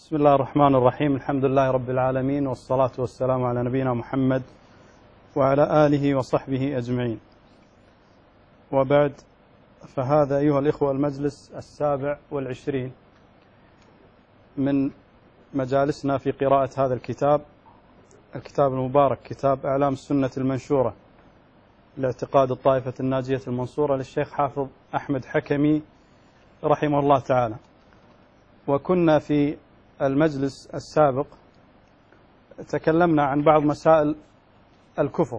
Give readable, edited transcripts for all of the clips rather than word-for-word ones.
بسم الله الرحمن الرحيم. الحمد لله رب العالمين، والصلاة والسلام على نبينا محمد وعلى آله وصحبه أجمعين، وبعد، فهذا أيها الإخوة المجلس 27 من مجالسنا في قراءة هذا الكتاب المبارك، كتاب أعلام السنة المنشورة لاعتقاد الطائفة الناجية المنصورة للشيخ حافظ أحمد حكمي رحمه الله تعالى. وكنا في المجلس السابق تكلمنا عن بعض مسائل الكفر،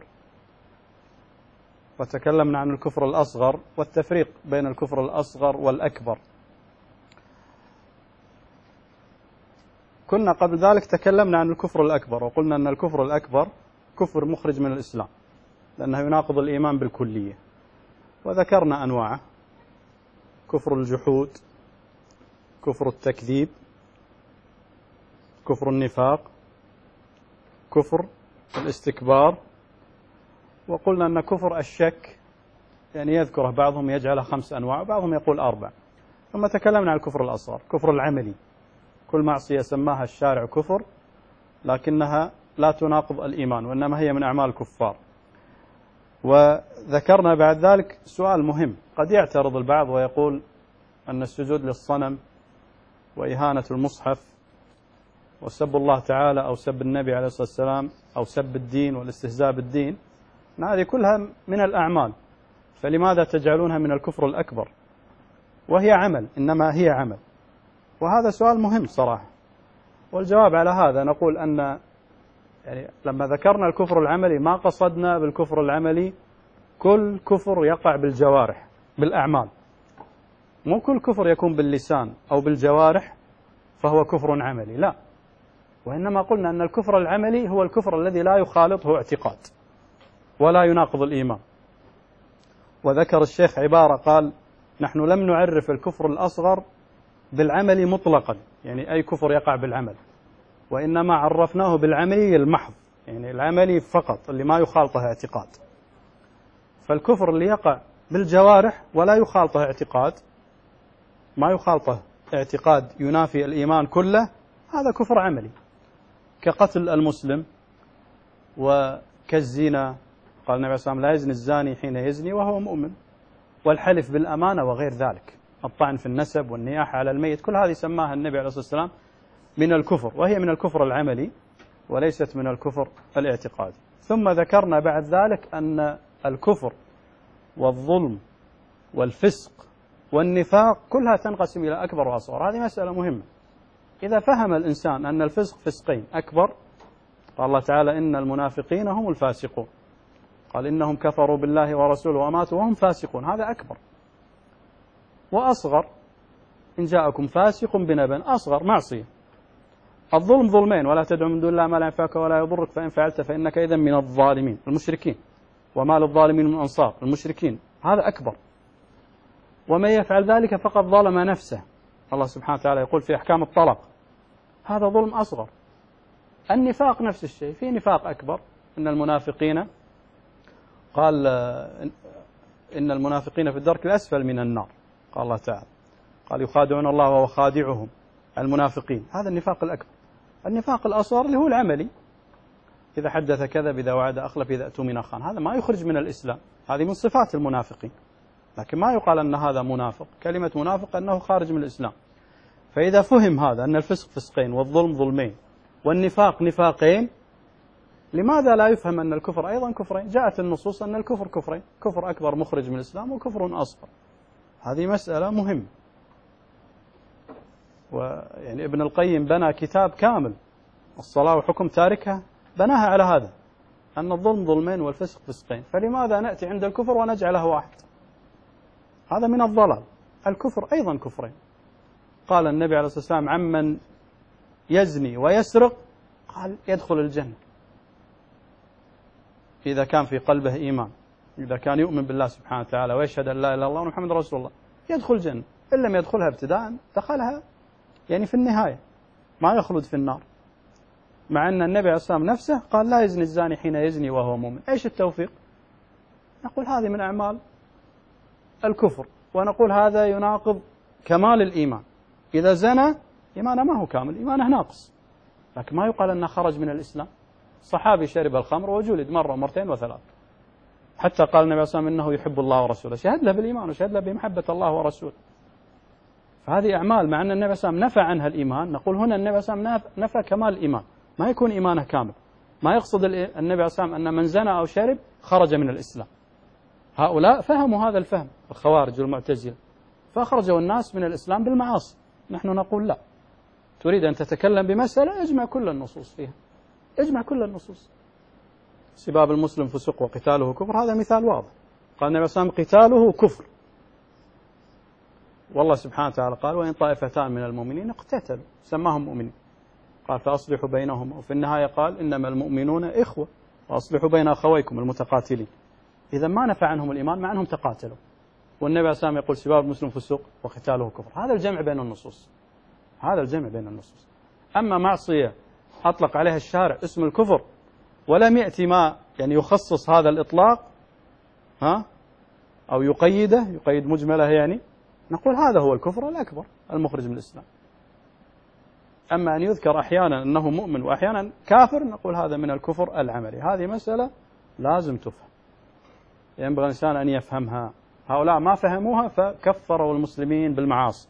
وتكلمنا عن الكفر الأصغر والتفريق بين الكفر الأصغر والأكبر. كنا قبل ذلك تكلمنا عن الكفر الأكبر، وقلنا أن الكفر الأكبر كفر مخرج من الإسلام لأنه يناقض الإيمان بالكلية، وذكرنا أنواعه: كفر الجحود، كفر التكذيب، كفر النفاق، كفر الاستكبار، وقلنا أن كفر الشك يعني يذكره بعضهم يجعله 5 أنواع وبعضهم يقول 4. ثم تكلمنا عن الكفر الأصغر، كفر العملي، كل معصية سماها الشارع كفر لكنها لا تناقض الإيمان وإنما هي من أعمال الكفار. وذكرنا بعد ذلك سؤال مهم، قد يعترض البعض ويقول أن السجود للصنم وإهانة المصحف وسب الله تعالى أو سب النبي عليه الصلاة والسلام أو سب الدين والاستهزاء بالدين، هذه كلها من الأعمال، فلماذا تجعلونها من الكفر الأكبر وهي عمل؟ إنما هي عمل. وهذا سؤال مهم صراحة، والجواب على هذا نقول أن يعني لما ذكرنا الكفر العملي ما قصدنا بالكفر العملي كل كفر يقع بالجوارح بالأعمال، مو كل كفر يكون باللسان أو بالجوارح فهو كفر عملي، لا، وإنما قلنا أن الكفر العملي هو الكفر الذي لا يخالطه اعتقاد ولا يناقض الإيمان. وذكر الشيخ عبارة قال: نحن لم نعرف الكفر الأصغر بالعمل مطلقا، يعني أي كفر يقع بالعمل، وإنما عرفناه بالعملي المحض، يعني العملي فقط اللي ما يخالطه اعتقاد. فالكفر اللي يقع بالجوارح ولا يخالطه اعتقاد، ما يخالطه اعتقاد ينافي الإيمان كله، هذا كفر عملي، كقتل المسلم وكالزنا، قال النبي صلى الله عليه وسلم: لا يزني الزاني حين يزني وهو مؤمن، والحلف بالأمانة وغير ذلك، الطعن في النسب والنياحة على الميت، كل هذه سماها النبي عليه الصلاة والسلام من الكفر، وهي من الكفر العملي وليست من الكفر الاعتقادي. ثم ذكرنا بعد ذلك أن الكفر والظلم والفسق والنفاق كلها تنقسم إلى أكبر وأصغر. هذه مسألة مهمة. إذا فهم الإنسان أن الفسق فسقين: أكبر، قال الله تعالى: إن المنافقين هم الفاسقون، قال: إنهم كفروا بالله ورسوله وماتوا وهم فاسقون، هذا أكبر. وأصغر: إن جاءكم فاسق بنبأ، أصغر معصية. الظلم ظلمين: ولا تدعو من دون الله ما لا ينفعك ولا يضرك، فإن فعلت فإنك إذن من الظالمين، المشركين، وما للظالمين من أنصار، المشركين، هذا أكبر. ومن يفعل ذلك فقد ظلم نفسه، الله سبحانه وتعالى يقول في أحكام الطلاق، هذا ظلم أصغر. النفاق نفس الشيء، في نفاق أكبر، إن المنافقين، قال: إن المنافقين في الدرك الأسفل من النار، قال الله تعالى، قال: يخادعون الله وهو خادعهم، المنافقين، هذا النفاق الأكبر. النفاق الأصغر اللي هو العملي: إذا حدث كذب، إذا وعد أخلف، إذا اؤتمن خان، هذا ما يخرج من الإسلام، هذه من صفات المنافقين، لكن ما يقال أن هذا منافق. كلمة منافق أنه خارج من الإسلام. فإذا فهم هذا أن الفسق فسقين والظلم ظلمين والنفاق نفاقين، لماذا لا يفهم أن الكفر أيضا كفرين؟ جاءت النصوص أن الكفر كفرين: كفر أكبر مخرج من الإسلام وكفر أصغر. هذه مسألة مهمة. ويعني ابن القيم بنى كتاب كامل، الصلاة وحكم تاركها، بناها على هذا، أن الظلم ظلمين والفسق فسقين، فلماذا نأتي عند الكفر ونجعله واحد؟ هذا من الضلال. الكفر أيضا كفرين. قال النبي عليه الصلاة والسلام عمن يزني ويسرق، قال: يدخل الجنة إذا كان في قلبه إيمان، إذا كان يؤمن بالله سبحانه وتعالى ويشهد أن لا إله إلا الله ومحمد رسول الله، يدخل الجنة. إن لم يدخلها ابتداء دخلها يعني في النهاية، ما يخلد في النار، مع أن النبي عليه الصلاة والسلام نفسه قال: لا يزني الزاني حين يزني وهو مؤمن. إيش التوفيق؟ نقول هذه من أعمال الكفر، ونقول هذا يناقض كمال الإيمان. إذا زنى إيمانه ما هو كامل، إيمانه ناقص، لكن ما يقال أنه خرج من الإسلام. صحابي شرب الخمر وجلد مرة ومرتين وثلاث، حتى قال النبي صلى الله عليه وسلم إنه يحب الله ورسوله، شهد له بالإيمان وشهد له بمحبة الله ورسوله. فهذه أعمال مع أن النبي صلى الله عليه وسلم نفى عنها الإيمان، نقول هنا النبي صلى الله عليه وسلم نفى كمال الإيمان، ما يكون إيمانه كامل. ما يقصد النبي صلى الله عليه وسلم أن من زنى أو شرب خرج من الإسلام. هؤلاء فهموا هذا الفهم، الخوارج والمعتزلة، فأخرجوا الناس من الإسلام بالمعاصي. نحن نقول لا، تريد أن تتكلم بمسألة اجمع كل النصوص فيها، اجمع كل النصوص. سباب المسلم فسوق وقتاله كفر، هذا مثال واضح. قال النبي صلى الله عليه وسلم قتاله كفر، والله سبحانه وتعالى قال وإن طائفتان من المؤمنين اقتتلوا سماهم مؤمنين، قال فأصلحوا بينهم، وفي النهاية قال إنما المؤمنون إخوة وأصلحوا بين أخويكم المتقاتلين. إذا ما نفع عنهم الإيمان مع أنهم تقاتلوا، والنبي عليه الصلاة والسلام يقول سباب المسلم فسوق وقتاله كفر. هذا الجمع بين النصوص، هذا الجمع بين النصوص. أما معصية أطلق عليها الشارع اسم الكفر ولم يأتي ما يعني يخصص هذا الإطلاق أو يقيده، يقيد مجمله، يعني نقول هذا هو الكفر الأكبر المخرج من الإسلام. أما أن يذكر أحيانا أنه مؤمن وأحيانا كافر، نقول هذا من الكفر العملي. هذه مسألة لازم تفهم، ينبغي الإنسان أن يفهمها. هؤلاء ما فهموها فكفروا المسلمين بالمعاصي.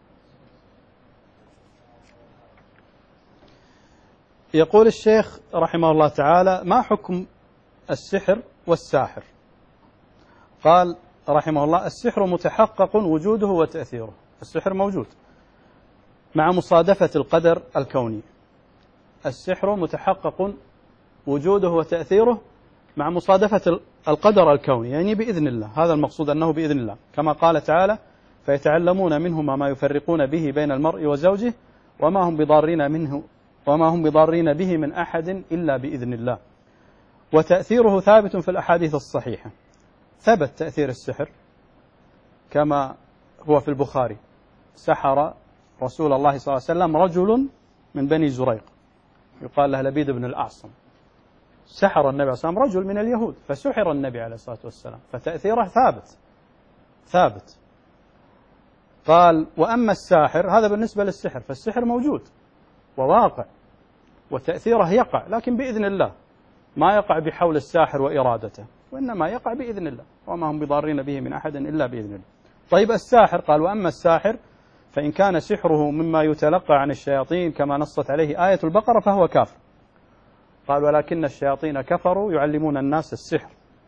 يقول الشيخ رحمه الله تعالى: ما حكم السحر والساحر؟ قال رحمه الله: السحر متحقق وجوده وتأثيره، السحر موجود مع مصادفة القدر الكوني. السحر متحقق وجوده وتأثيره مع مصادفة القدر الكوني، يعني بإذن الله. هذا المقصود، أنه بإذن الله، كما قال تعالى: فيتعلمون منهما ما يفرقون به بين المرء وزوجه وما هم بضارين به من أحد إلا بإذن الله. وتأثيره ثابت في الأحاديث الصحيحة، ثبت تأثير السحر كما هو في البخاري: سحر رسول الله صلى الله عليه وسلم رجل من بني زريق يقال له لبيد بن الأعصم، سحر النبي عليه الصلاة والسلام رجل من اليهود، فسحر النبي عليه الصلاة والسلام، فتأثيره ثابت. قال: وأما الساحر، هذا بالنسبة للسحر، فالسحر موجود وواقع وتأثيره يقع، لكن بإذن الله، ما يقع بحول الساحر وإرادته، وإنما يقع بإذن الله، وما هم بضارين به من أحد إلا بإذن الله. طيب الساحر، قال: وأما الساحر فإن كان سحره مما يتلقى عن الشياطين كما نصت عليه آية البقرة فهو كافر. قال: ولكن الشياطين كفروا يعلمون الناس السحر.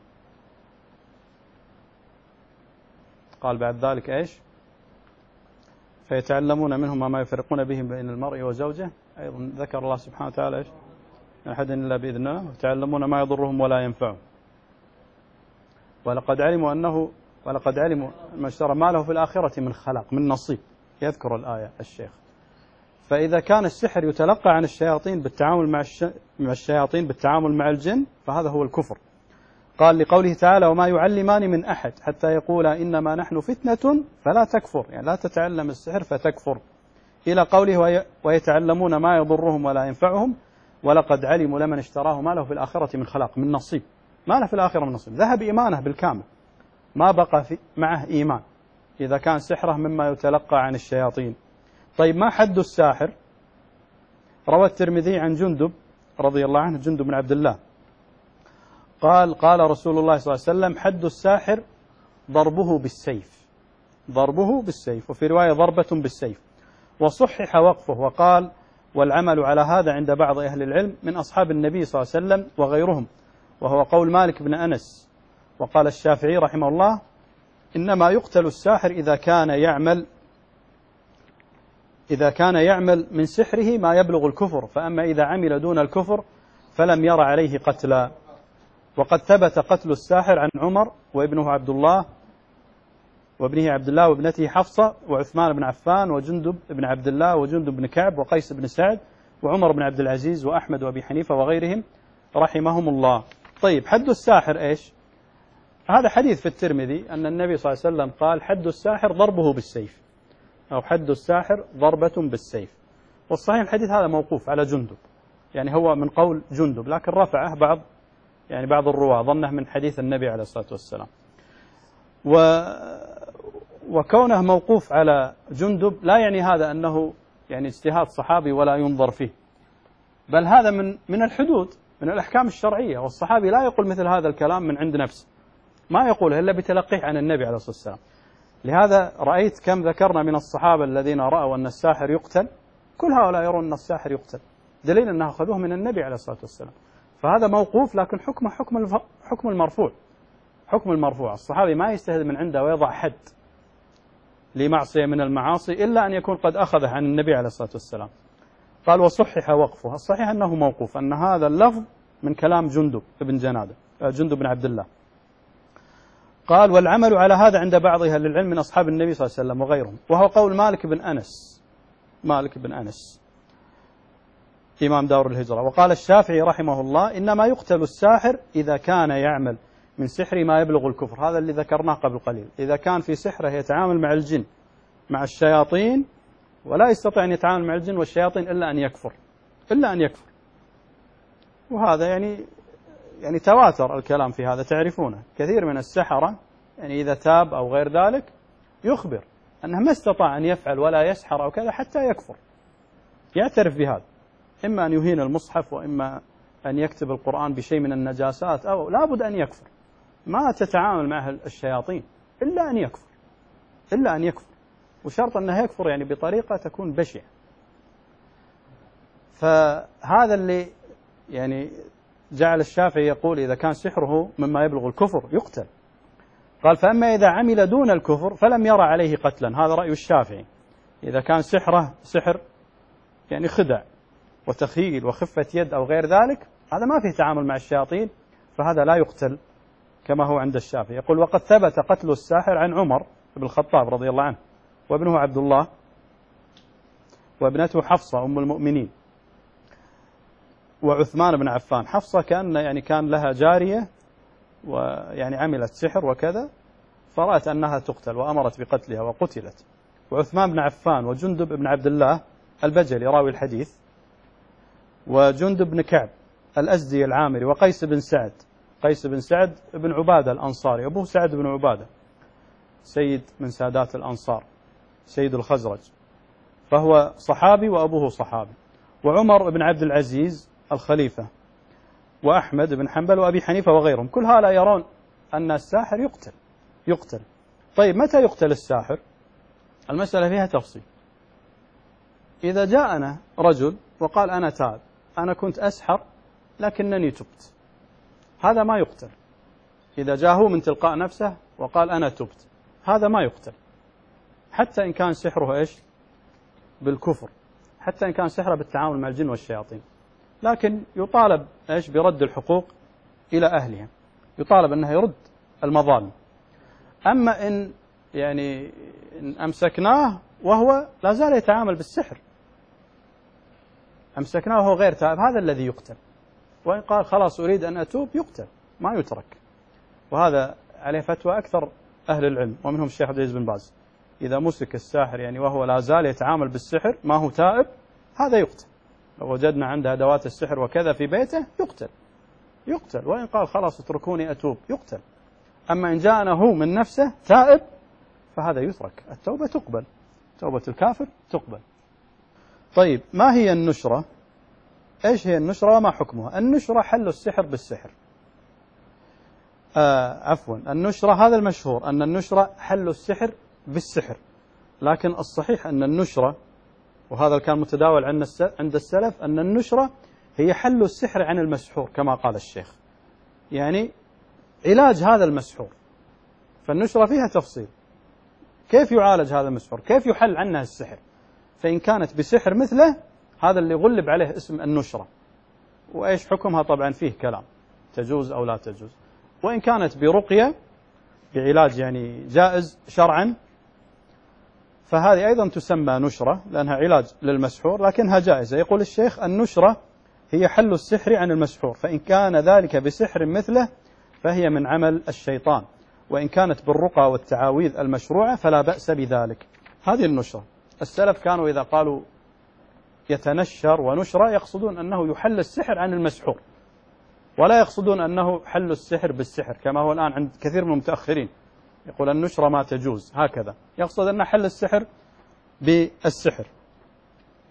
قال بعد ذلك إيش؟ فيتعلمون منهم ما يفرقون به بين المرء وزوجه. أيضا ذكر الله سبحانه وتعالى إيش؟ أحد إلا بإذن الله، ويتعلمون ما يضرهم ولا ينفعهم. ولقد علموا ما اشترى ما له في الآخرة من خلاق، من نصيب، يذكر الآية الشيخ. فإذا كان السحر يتلقى عن الشياطين بالتعامل مع الشياطين بالتعامل مع الجن، فهذا هو الكفر. قال لقوله تعالى: وما يعلمان من أحد حتى يقولا إنما نحن فتنة فلا تكفر، يعني لا تتعلم السحر فتكفر، إلى قوله: ويتعلمون ما يضرهم ولا ينفعهم ولقد علموا لمن اشتراه ما له في الآخرة من خلاق، من نصيب، ما له في الآخرة من نصيب، ذهب إيمانه بالكامل، ما بقى معه إيمان إذا كان سحره مما يتلقى عن الشياطين. طيب ما حد الساحر؟ روى الترمذي عن جندب رضي الله عنه، جندب بن عبد الله، قال رسول الله صلى الله عليه وسلم: حد الساحر ضربه بالسيف، وفي رواية ضربة بالسيف. وصحح وقفه، وقال: والعمل على هذا عند بعض أهل العلم من أصحاب النبي صلى الله عليه وسلم وغيرهم، وهو قول مالك بن أنس. وقال الشافعي رحمه الله: إنما يقتل الساحر إذا كان يعمل من سحره ما يبلغ الكفر، فأما إذا عمل دون الكفر فلم ير عليه قتلا. وقد ثبت قتل الساحر عن عمر وابنه عبد الله وابنته حفصة وعثمان بن عفان وجندب بن عبد الله وجندب بن كعب وقيس بن سعد وعمر بن عبد العزيز وأحمد وأبي حنيفة وغيرهم رحمهم الله. طيب حد الساحر إيش؟ هذا حديث في الترمذي أن النبي صلى الله عليه وسلم قال: حد الساحر ضربه بالسيف، أو حد الساحر ضربة بالسيف. والصحيح الحديث هذا موقوف على جندب، يعني هو من قول جندب، لكن رفعه بعض الرواة ظنه من حديث النبي عليه الصلاة والسلام. وكونه موقوف على جندب لا يعني هذا أنه يعني اجتهاد صحابي ولا ينظر فيه، بل هذا من الحدود، من الأحكام الشرعية، والصحابي لا يقول مثل هذا الكلام من عند نفسه، ما يقوله إلا بتلقيه عن النبي عليه الصلاة والسلام. لهذا رأيت كم ذكرنا من الصحابة الذين رأوا أن الساحر يقتل، كل هؤلاء يرون أن الساحر يقتل، دليل أنه أخذوه من النبي عليه الصلاة والسلام. فهذا موقوف، لكن حكمه حكم المرفوع، حكم المرفوع. الصحابي ما يجتهد من عنده ويضع حد لمعصية من المعاصي إلا أن يكون قد أخذه عن النبي عليه الصلاة والسلام. قال وصحح وقفه، الصحيح أنه موقوف، أن هذا اللفظ من كلام جندب بن عبد الله. قال والعمل على هذا عند بعض أهل العلم من أصحاب النبي صلى الله عليه وسلم وغيرهم، وهو قول مالك بن أنس إمام دار الهجرة. وقال الشافعي رحمه الله إنما يقتل الساحر إذا كان يعمل من سحر ما يبلغ الكفر، هذا اللي ذكرناه قبل قليل، إذا كان في سحره يتعامل مع الجن مع الشياطين ولا يستطيع أن يتعامل مع الجن والشياطين إلا أن يكفر. وهذا يعني تواتر الكلام في هذا، تعرفونه كثير من السحرة يعني إذا تاب أو غير ذلك يخبر أنه ما استطاع أن يفعل ولا يسحر أو كذا حتى يكفر، يعترف بهذا، إما أن يهين المصحف وإما أن يكتب القرآن بشيء من النجاسات، أو لابد أن يكفر. ما تتعامل مع الشياطين إلا أن يكفر، وشرط أنه يكفر يعني بطريقة تكون بشعة. فهذا اللي يعني جعل الشافعي يقول إذا كان سحره مما يبلغ الكفر يقتل. قال فأما إذا عمل دون الكفر فلم يرى عليه قتلا، هذا رأي الشافعي. إذا كان سحره سحر يعني خدع وتخيل وخفة يد أو غير ذلك، هذا ما فيه تعامل مع الشياطين، فهذا لا يقتل كما هو عند الشافعي. يقول وقد ثبت قتل الساحر عن عمر بن الخطاب رضي الله عنه، وابنه عبد الله، وابنته حفصة أم المؤمنين، وعثمان بن عفان. حفصة كان لها جارية ويعني عملت سحر وكذا، فرأت أنها تقتل وأمرت بقتلها وقتلت. وعثمان بن عفان وجندب بن عبد الله البجلي راوي الحديث، وجندب بن كعب الأزدي العامري، وقيس بن سعد بن عبادة الأنصاري، أبوه سعد بن عبادة سيد من سادات الأنصار سيد الخزرج، فهو صحابي وأبوه صحابي. وعمر بن عبد العزيز الخليفة، وأحمد بن حنبل وأبي حنيفة وغيرهم، كل هؤلاء يرون أن الساحر يقتل. طيب متى يقتل الساحر؟ المسألة فيها تفصيل. إذا جاءنا رجل وقال أنا تاب، أنا كنت أسحر لكنني تبت، هذا ما يقتل. إذا جاءه من تلقاء نفسه وقال أنا تبت، هذا ما يقتل، حتى إن كان سحره بالكفر، حتى إن كان سحره بالتعامل مع الجن والشياطين، لكن يطالب برد الحقوق إلى أهلها، يطالب أنه يرد المظالم. أما إن أمسكناه وهو لا زال يتعامل بالسحر، أمسكناه وهو غير تائب، هذا الذي يقتل. وإن قال خلاص أريد أن أتوب يقتل، ما يترك. وهذا عليه فتوى أكثر أهل العلم ومنهم الشيخ عبد العزيز بن باز، إذا مسك الساحر وهو لا زال يتعامل بالسحر ما هو تائب، هذا يقتل. لو وجدنا عنده أدوات السحر وكذا في بيته يقتل. وإن قال خلاص اتركوني أتوب يقتل. أما إن جاءنا هو من نفسه تائب فهذا يترك، التوبة تقبل، توبة الكافر تقبل. طيب ما هي النشرة؟ إيش هي النشرة وما حكمها؟ النشرة حل السحر بالسحر. النشرة هذا المشهور أن النشرة حل السحر بالسحر، لكن الصحيح أن النشرة، وهذا كان متداول عند السلف، أن النشرة هي حل السحر عن المسحور كما قال الشيخ، يعني علاج هذا المسحور. فالنشرة فيها تفصيل، كيف يعالج هذا المسحور، كيف يحل عنه السحر. فإن كانت بسحر مثله، هذا اللي غلب عليه اسم النشرة. وإيش حكمها طبعا فيه كلام، تجوز أو لا تجوز. وإن كانت برقية بعلاج جائز شرعا، فهذه أيضا تسمى نشرة لأنها علاج للمسحور لكنها جائزة. يقول الشيخ النشرة هي حل السحر عن المسحور، فإن كان ذلك بسحر مثله فهي من عمل الشيطان، وإن كانت بالرقى والتعاويذ المشروعة فلا بأس بذلك. هذه النشرة. السلف كانوا إذا قالوا يتنشر ونشرة يقصدون أنه يحل السحر عن المسحور، ولا يقصدون أنه حل السحر بالسحر كما هو الآن عند كثير من المتأخرين، يقول النشرة ما تجوز هكذا، يقصد أن حل السحر بالسحر.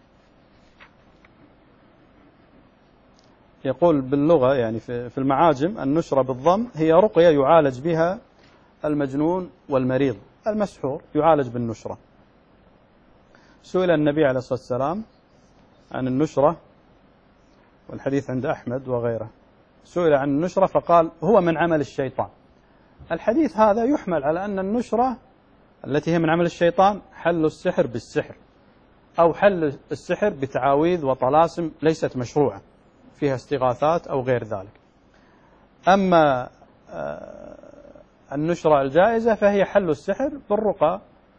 يقول باللغة يعني في المعاجم النشرة بالضم هي رقية يعالج بها المجنون والمريض. المسحور يعالج بالنشرة. سئل النبي عليه الصلاة والسلام عن النشرة، والحديث عند أحمد وغيره، سئل عن النشرة فقال هو من عمل الشيطان. الحديث هذا يحمل على أن النشرة التي هي من عمل الشيطان حل السحر بالسحر، أو حل السحر بتعاويذ وطلاسم ليست مشروعة فيها استغاثات أو غير ذلك. أما النشرة الجائزة فهي حل السحر بالرقى،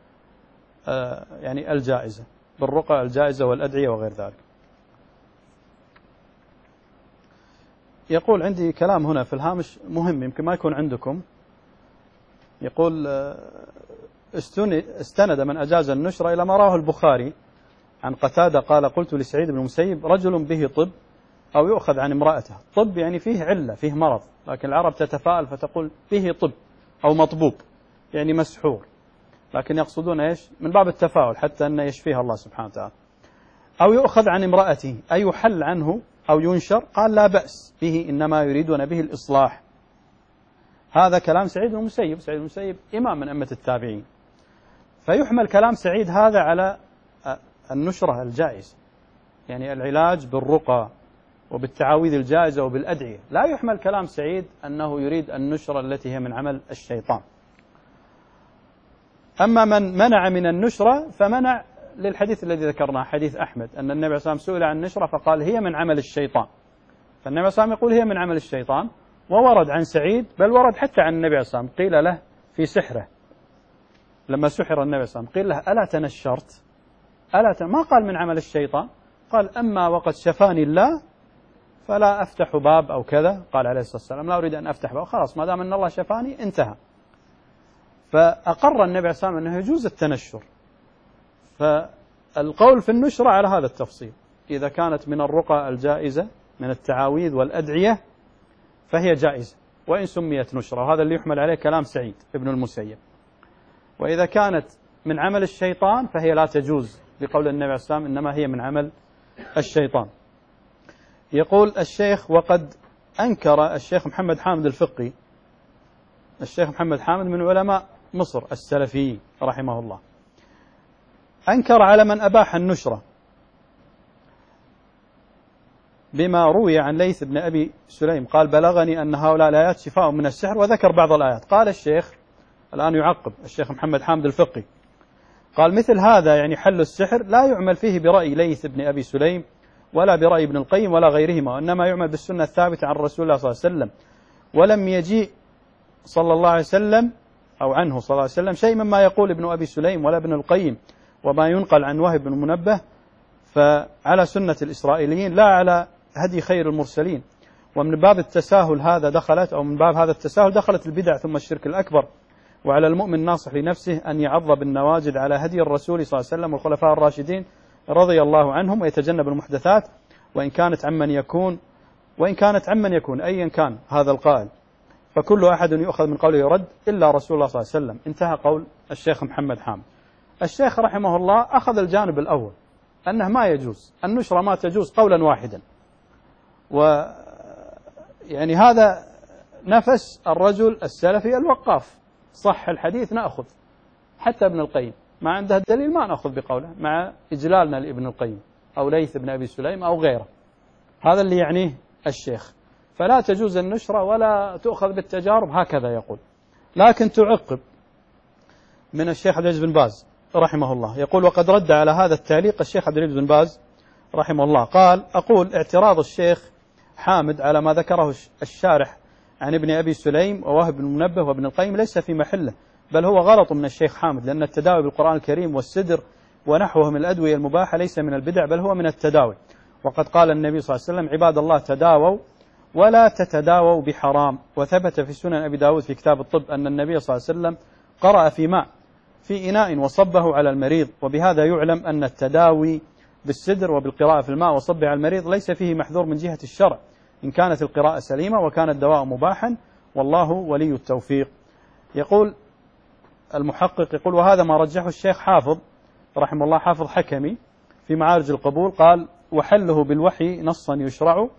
يعني الجائزة، بالرقى الجائزة والأدعية وغير ذلك. يقول عندي كلام هنا في الهامش مهم يمكن ما يكون عندكم. يقول استند من أجاز النشرة إلى ما رواه البخاري عن قتادة قال قلت لسعيد بن المسيب رجل به طب أو يؤخذ عن امرأته. طب يعني فيه علة، فيه مرض، لكن العرب تتفاءل فتقول به طب أو مطبوب يعني مسحور، لكن يقصدون إيش من باب التفاؤل حتى أن يشفيها الله سبحانه وتعالى. أو يؤخذ عن امرأته أي يحل عنه أو ينشر، قال لا بأس به إنما يريدون به الإصلاح. هذا كلام سعيد بن المسيب. سعيد بن المسيب إمام من أئمة التابعين، فيحمل كلام سعيد هذا على النشرة الجائزة، يعني العلاج بالرقى وبالتعاويذ الجائزة وبالأدعية. لا يحمل كلام سعيد أنه يريد النشرة التي هي من عمل الشيطان. أما من منع من النشرة فمنع للحديث الذي ذكرناه حديث أحمد أن النبي صلى الله عليه وسلم سئل عن النشرة فقال هي من عمل الشيطان، فالنبي صلى الله عليه وسلم يقول هي من عمل الشيطان. وورد عن سعيد بل ورد حتى عن النبي صلى الله عليه وسلم قيل له في سحره لما سحر النبي صلى الله عليه وسلم قيل له ألا تنشرت؟ ما قال من عمل الشيطان، قال أما وقد شفاني الله فلا أفتح باب أو كذا. قال عليه الصلاة والسلام لا أريد أن أفتح باب، خلاص ما دام أن الله شفاني انتهى. فأقر النبي صلى الله عليه وسلم أنه يجوز التنشر. فالقول في النشرة على هذا التفصيل، إذا كانت من الرقى الجائزة من التعاويذ والأدعية فهي جائزة وإن سميت نشرة، وهذا اللي يحمل عليه كلام سعيد ابن المسيب. وإذا كانت من عمل الشيطان فهي لا تجوز لقول النبي عليه الصلاة والسلام إنما هي من عمل الشيطان. يقول الشيخ وقد أنكر الشيخ محمد حامد الفقي. الشيخ محمد حامد من علماء مصر السلفيين رحمه الله، أنكر على من أباح النشرة بما روي عن ليث بن أبي سليم قال بلغني أن هؤلاء الآيات شفاء من السحر، وذكر بعض الآيات. قال الشيخ الآن يعقب الشيخ محمد حامد الفقي قال مثل هذا يعني حل السحر لا يعمل فيه برأي ليث بن أبي سليم ولا برأي ابن القيم ولا غيرهما، وإنما يعمل بالسنة الثابتة عن رسول الله صلى الله عليه وسلم. ولم يجيء صلى الله عليه وسلم أو عنه صلى الله عليه وسلم شيء مما يقول ابن أبي سليم ولا ابن القيم وما ينقل عن وهب بن منبه، فعلى سنة الإسرائيليين لا على هدي خير المرسلين. ومن باب التساهل هذا دخلت، أو من باب هذا التساهل دخلت البدع ثم الشرك الأكبر. وعلى المؤمن الناصح لنفسه أن يعض بالنواجذ على هدي الرسول صلى الله عليه وسلم والخلفاء الراشدين رضي الله عنهم، ويتجنب المحدثات وإن كانت عمن يكون أيا كان هذا القائل، فكل أحد يؤخذ من قوله يرد إلا رسول الله صلى الله عليه وسلم. انتهى قول الشيخ محمد حامد. الشيخ رحمه الله أخذ الجانب الأول أنه ما يجوز النشرة، ما تجوز قولا واحدا، ويعني هذا نفس الرجل السلفي الوقاف، صح الحديث نأخذ، حتى ابن القيم ما عنده دليل ما نأخذ بقوله مع إجلالنا لابن القيم أو ليث بن أبي سليم أو غيره. هذا اللي يعنيه الشيخ. فلا تجوز النشرة ولا تؤخذ بالتجارب هكذا يقول. لكن تعقب من الشيخ عبد العزيز بن باز رحمه الله يقول وقد رد على هذا التعليق الشيخ عبد العزيز بن باز رحمه الله قال أقول اعتراض الشيخ حامد على ما ذكره الشارح عن ابن أبي سليم ووهب بن منبه وابن القيم ليس في محله، بل هو غلط من الشيخ حامد، لأن التداوي بالقرآن الكريم والسدر ونحوه من الأدوية المباحة ليس من البدع بل هو من التداوي. وقد قال النبي صلى الله عليه وسلم عباد الله تداووا ولا تتداووا بحرام. وثبت في سنن أبي داود في كتاب الطب أن النبي صلى الله عليه وسلم قرأ في ماء في إناء وصبه على المريض، وبهذا يعلم أن التداوي بالسدر وبالقراءة في الماء وصبه على المريض ليس فيه محذور من جهة الشرع إن كانت القراءة سليمة وكان الدواء مباحا، والله ولي التوفيق. يقول المحقق يقول وهذا ما رجحه الشيخ حافظ رحمه الله حافظ حكمي في معارج القبول قال وحله بالوحي نصا يشرع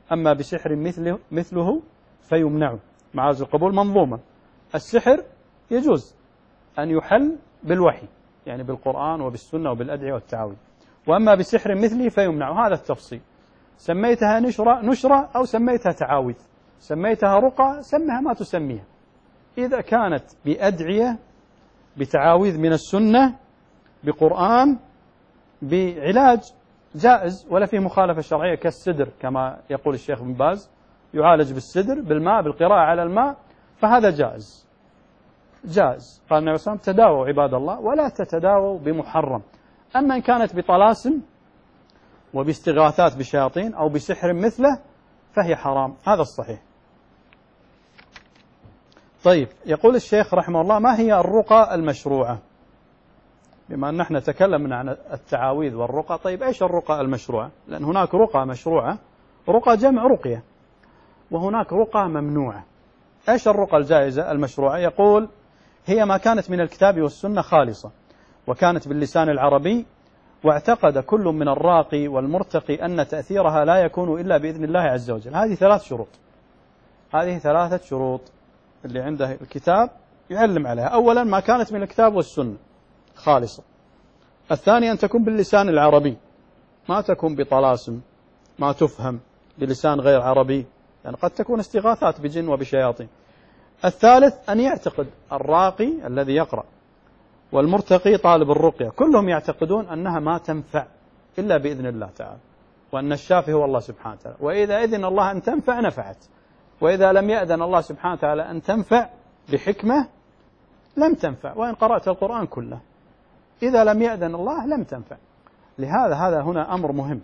أما بسحر مثله فيمنع. معاذ القبول منظومة. السحر يجوز أن يحل بالوحي، يعني بالقرآن وبالسنة وبالأدعية والتعاويذ، وأما بسحر مثله فيمنع. هذا التفصيل. سميتها نشرة أو سميتها تعاويذ، سميتها رقى، سمها ما تسميها. إذا كانت بأدعية، بتعاويذ من السنة، بقرآن، بعلاج، جائز ولا فيه مخالفة شرعية، كالسدر كما يقول الشيخ بن باز، يعالج بالسدر بالماء، بالقراءة على الماء، فهذا جائز. قال النبي صلى الله عليه وسلم: تداووا عباد الله ولا تتداووا بمحرم. أما إن كانت بطلاسم وباستغاثات بشياطين أو بسحر مثله فهي حرام. هذا الصحيح. طيب، يقول الشيخ رحمه الله: ما هي الرقى المشروعة؟ بما أن نحن تكلمنا عن التعاويذ والرقى، طيب إيش الرقى المشروعة؟ لأن هناك رقى مشروعة، رقى جمع رقية، وهناك رقى ممنوعة. إيش الرقى الجائزة المشروعة؟ يقول: هي ما كانت من الكتاب والسنة خالصة، وكانت باللسان العربي، واعتقد كل من الراقي والمرتقي أن تأثيرها لا يكون إلا بإذن الله عز وجل. هذه 3 شروط. هذه 3 شروط اللي عنده الكتاب يعلم عليها. أولا، ما كانت من الكتاب والسنة خالصة. الثاني، أن تكون باللسان العربي، ما تكون بطلاسم، ما تفهم بلسان غير عربي، يعني قد تكون استغاثات بجن وبشياطين. الثالث، أن يعتقد الراقي الذي يقرأ والمرتقي طالب الرقية كلهم يعتقدون أنها ما تنفع إلا بإذن الله تعالى، وأن الشافي هو الله سبحانه وتعالى، وإذا إذن الله أن تنفع نفعت، وإذا لم يأذن الله سبحانه وتعالى أن تنفع بحكمة لم تنفع، وإن قرأت القرآن كله إذا لم يأذن الله لم تنفع. لهذا هذا هنا أمر مهم.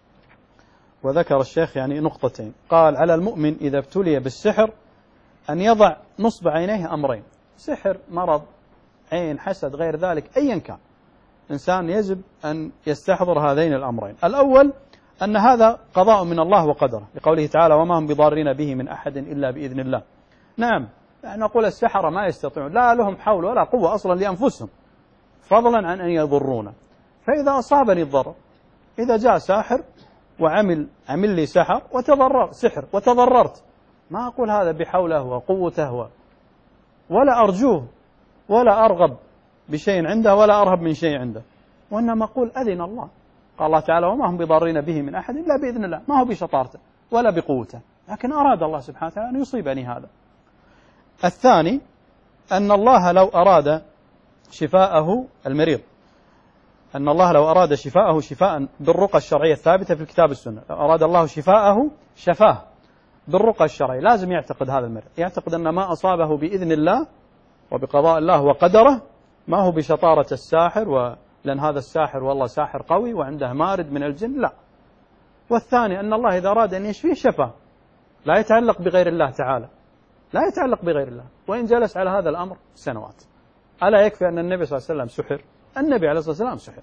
وذكر الشيخ يعني نقطتين. قال: على المؤمن إذا ابتلي بالسحر أن يضع نصب عينيه أمرين: سحر، مرض، عين، حسد، غير ذلك، أيا كان، إنسان يجب أن يستحضر هذين الأمرين. الأول، أن هذا قضاء من الله وقدره، لقوله تعالى: وما هم بضارين به من أحد إلا بإذن الله. نعم، نقول السحرة ما يستطيعون، لا لهم حول ولا قوة أصلا لأنفسهم، فضلا عن أن يضرونا. فإذا أصابني الضرر، إذا جاء ساحر وعمل لي سحر وتضررت، ما أقول هذا بحوله وقوته ولا أرجوه ولا أرغب بشيء عنده ولا أرهب من شيء عنده، وإنما أقول أذن الله. قال الله تعالى: وما هم بضارين به من أحد إلا بإذن الله. ما هو بشطارته ولا بقوته، لكن أراد الله سبحانه وتعالى أن يصيبني هذا. الثاني، أن الله لو أراد شفاءه المريض، أن الله لو أراد شفاءه شفاء بالرقى الشرعية الثابتة في الكتاب والسنة، لو أراد الله شفاءه شفاه بالرقى الشرعية، لازم يعتقد هذا المريض، يعتقد أن ما أصابه بإذن الله وبقضاء الله وقدره، ما هو بشطارة الساحر، لأن هذا الساحر والله ساحر قوي وعنده مارد من الجن، لا. والثاني، أن الله إذا أراد أن يشفيه شفاه، لا يتعلق بغير الله تعالى، لا يتعلق بغير الله، وإن جلس على هذا الأمر سنوات. ألا يكفي أن النبي صلى الله عليه وسلم سحر؟ النبي عليه الصلاة والسلام سحر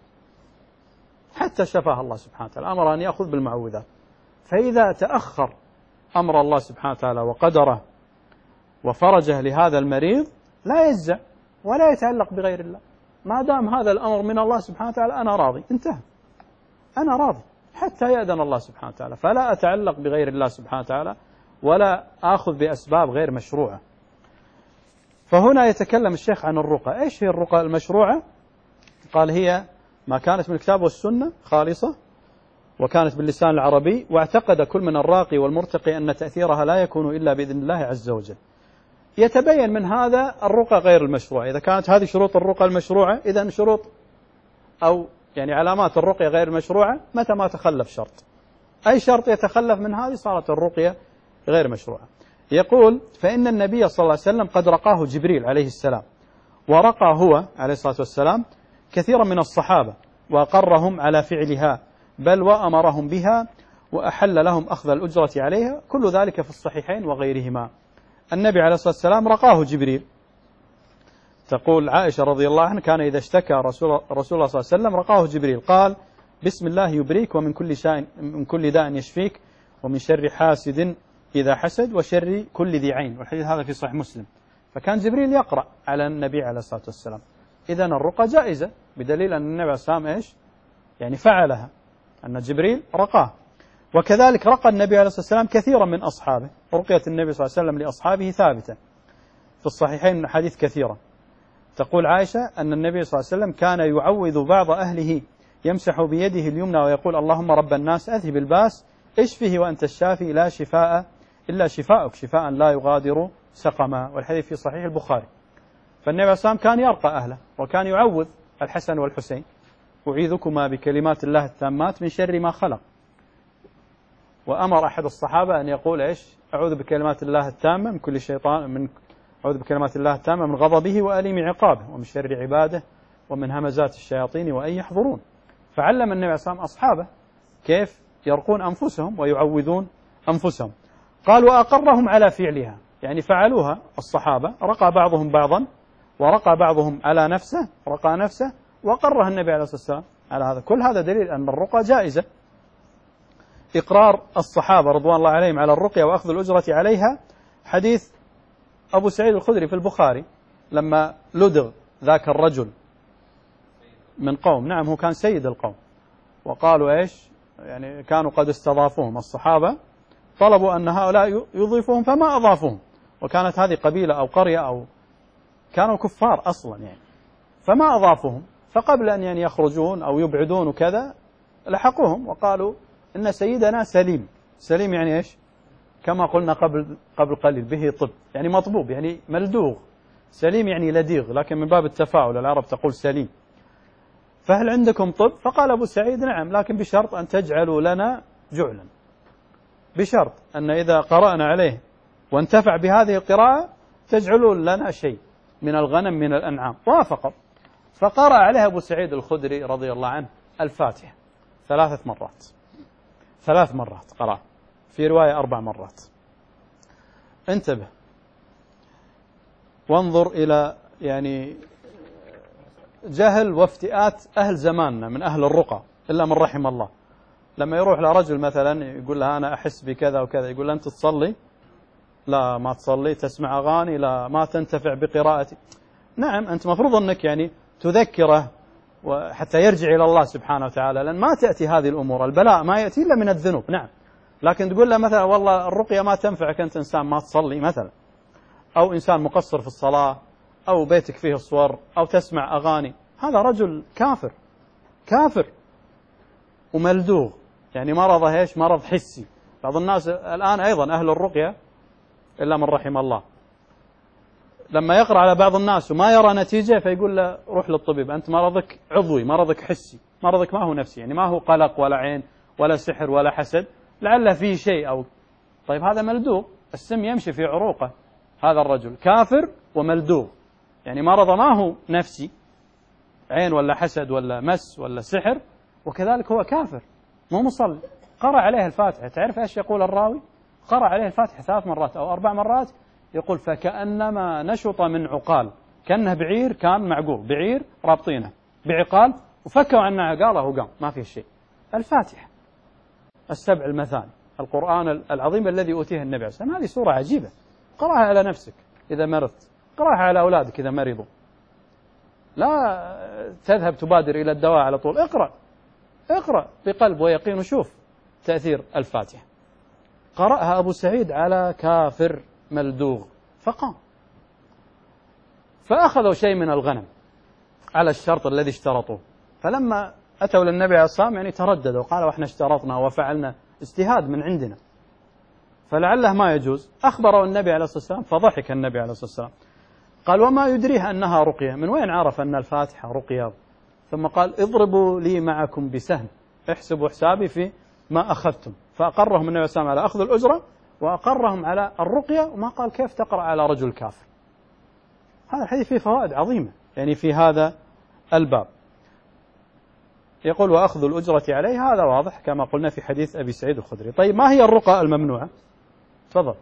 حتى شفاه الله سبحانه وتعالى، أمر أن يأخذ بالمعوذات. فإذا تأخر أمر الله سبحانه وتعالى وقدره وفرجه لهذا المريض لا يجزع ولا يتعلق بغير الله، ما دام هذا الأمر من الله سبحانه وتعالى أنا راضي، انتهى، أنا راضي حتى يأذن الله سبحانه وتعالى، فلا أتعلق بغير الله سبحانه وتعالى ولا آخذ بأسباب غير مشروعة. فهنا يتكلم الشيخ عن الرقى. إيش هي الرقى المشروعة؟ قال: هي ما كانت من الكتاب والسنة خالصة، وكانت باللسان العربي، واعتقد كل من الراقي والمرتقي أن تأثيرها لا يكون إلا بإذن الله عز وجل. يتبين من هذا الرقى غير المشروعة. إذا كانت هذه شروط الرقى المشروعة، إذن شروط أو يعني علامات الرقية غير المشروعة متى ما تخلف شرط، أي شرط يتخلف من هذه صارت الرقية غير مشروعة. يقول: فإن النبي صلى الله عليه وسلم قد رقاه جبريل عليه السلام، ورقى هو عليه الصلاة والسلام كثيرا من الصحابة، وأقرهم على فعلها، بل وأمرهم بها، وأحل لهم أخذ الأجرة عليها، كل ذلك في الصحيحين وغيرهما. النبي عليه الصلاة والسلام رقاه جبريل. تقول عائشة رضي الله عنها: كان إذا اشتكى رسول الله صلى الله عليه وسلم رقاه جبريل، قال: بسم الله يبريك، ومن كل داء يشفيك، ومن شر حاسد إذا حسد، وشر كل ذي عين. والحديث هذا في صحيح مسلم. فكان جبريل يقرأ على النبي عليه الصلاة والسلام. إذن الرقى جائزة، بدليل أن النبي عليه الصلاة والسلام إيش؟ يعني فعلها، أن جبريل رقاه. وكذلك رقى النبي عليه الصلاة والسلام كثيرا من أصحابه، رقية النبي صلى الله عليه وسلم لأصحابه ثابتة في الصحيحين من حديث كثيرة. تقول عائشة أن النبي صلى الله عليه وسلم كان يعوذ بعض أهله يمسح بيده اليمنى ويقول اللهم رب الناس أذهب الباس اشفه وأنت الشافي لا شفاء إلا شفاءك شفاء لا يغادر سقما، والحديث في صحيح البخاري. فالنبي عليه الصلاة والسلام كان يرقى أهله وكان يعوذ الحسن والحسين أعيذكما بكلمات الله التامات من شر ما خلق. وأمر أحد الصحابة أن يقول إيش؟ أعوذ بكلمات الله التامة من كل شيطان، أعوذ بكلمات الله التامة من غضبه وأليم عقابه ومن شر عباده ومن همزات الشياطين وأن يحضرون. فعلم النبي عليه الصلاة والسلام أصحابه كيف يرقون أنفسهم ويعوذون أنفسهم. قال وأقرهم على فعلها، يعني فعلوها الصحابة، رقى بعضهم بعضا ورقى بعضهم على نفسه، رقى نفسه وقرها النبي عليه الصلاة والسلام على هذا. كل هذا دليل أن الرقى جائزة. إقرار الصحابة رضوان الله عليهم على الرقية وأخذ الأجرة عليها حديث أبو سعيد الخدري في البخاري لما لدغ ذاك الرجل من قوم، نعم هو كان سيد القوم، وقالوا إيش؟ يعني كانوا قد استضافوهم الصحابة، طلبوا أن هؤلاء يضيفوهم فما أضافوهم، وكانت هذه قبيلة أو قرية أو كانوا كفار أصلا يعني، فما أضافوهم، فقبل أن يعني يخرجون أو يبعدون وكذا لحقوهم وقالوا إن سيدنا سليم. سليم يعني إيش؟ كما قلنا قبل قليل به طب، يعني مطبوب يعني ملدوغ. سليم يعني لديغ، لكن من باب التفاؤل العرب تقول سليم. فهل عندكم طب؟ فقال أبو سعيد نعم، لكن بشرط أن تجعلوا لنا جعلا، بشرط أن إذا قرأنا عليه وانتفع بهذه القراءة تجعلوا لنا شيء من الغنم من الأنعام. وافق، فقرأ عليه أبو سعيد الخدري رضي الله عنه الفاتحة 3 مرات، 3 مرات قرأ، في رواية 4 مرات. انتبه وانظر إلى يعني جهل وافتئات أهل زماننا من أهل الرقى إلا من رحم الله. لما يروح لرجل مثلا يقول له أنا أحس بكذا وكذا، يقول له أنت تصلي؟ لا ما تصلي. تسمع أغاني؟ لا ما تنتفع بقراءتي. نعم أنت مفروض أنك يعني تذكره وحتى يرجع إلى الله سبحانه وتعالى، لأن ما تأتي هذه الأمور، البلاء ما يأتي إلا من الذنوب. نعم، لكن تقول له مثلا والله الرقية ما تنفعك، أنت إنسان ما تصلي مثلا، أو إنسان مقصر في الصلاة، أو بيتك فيه صور، أو تسمع أغاني، هذا رجل كافر، كافر وملدوغ، يعني مرضه إيش؟ مرض حسي. بعض الناس الآن أيضا أهل الرقية إلا من رحم الله لما يقرأ على بعض الناس وما يرى نتيجة فيقول له روح للطبيب، أنت مرضك عضوي، مرضك حسي، مرضك ما هو نفسي، يعني ما هو قلق ولا عين ولا سحر ولا حسد، لعله فيه شيء أو. طيب هذا ملدوغ، السم يمشي في عروقه، هذا الرجل كافر وملدوغ، يعني مرضه ما هو نفسي، عين ولا حسد ولا مس ولا سحر، وكذلك هو كافر مو مصلي. قرأ عليه الفاتحة، تعرف إيش يقول الراوي؟ قرأ عليه الفاتحة 3 مرات أو 4 مرات، يقول فكأنما نشط من عقال، كأنه بعير كان معقول، بعير رابطينه بعقال وفكوا عنه عقاله وقام ما فيه شيء. الفاتحة 7 المثاني، القرآن العظيم الذي أوتيه النبي عليه الصلاة والسلام، هذه سورة عجيبة. قرأها على نفسك إذا مرضت، قرأها على أولادك إذا مرضوا، لا تذهب تبادر إلى الدواء على طول، اقرأ بقلب ويقين وشوف تأثير الفاتحة. قرأها أبو سعيد على كافر ملدوغ فقام، فأخذوا شيء من الغنم على الشرط الذي اشترطوه، فلما أتوا للنبي عليه الصلاة والسلام يعني ترددوا وقالوا احنا اشترطنا وفعلنا اجتهاد من عندنا فلعله ما يجوز. أخبروا النبي عليه الصلاة والسلام فضحك النبي عليه الصلاة والسلام، قال وما يدريه أنها رقية، من وين عرف أن الفاتحة رقية؟ ثم قال اضربوا لي معكم بسهم، احسبوا حسابي في ما أخذتم. فأقرهم النبي صلى الله عليه وسلم على أخذ الأجرة وأقرهم على الرقية، وما قال كيف تقرأ على رجل كافر. هذا الحديث فيه فوائد عظيمة يعني في هذا الباب. يقول وأخذ الأجرة عليه، هذا واضح كما قلنا في حديث أبي سعيد الخدري. طيب ما هي الرقى الممنوعة؟ تفضل.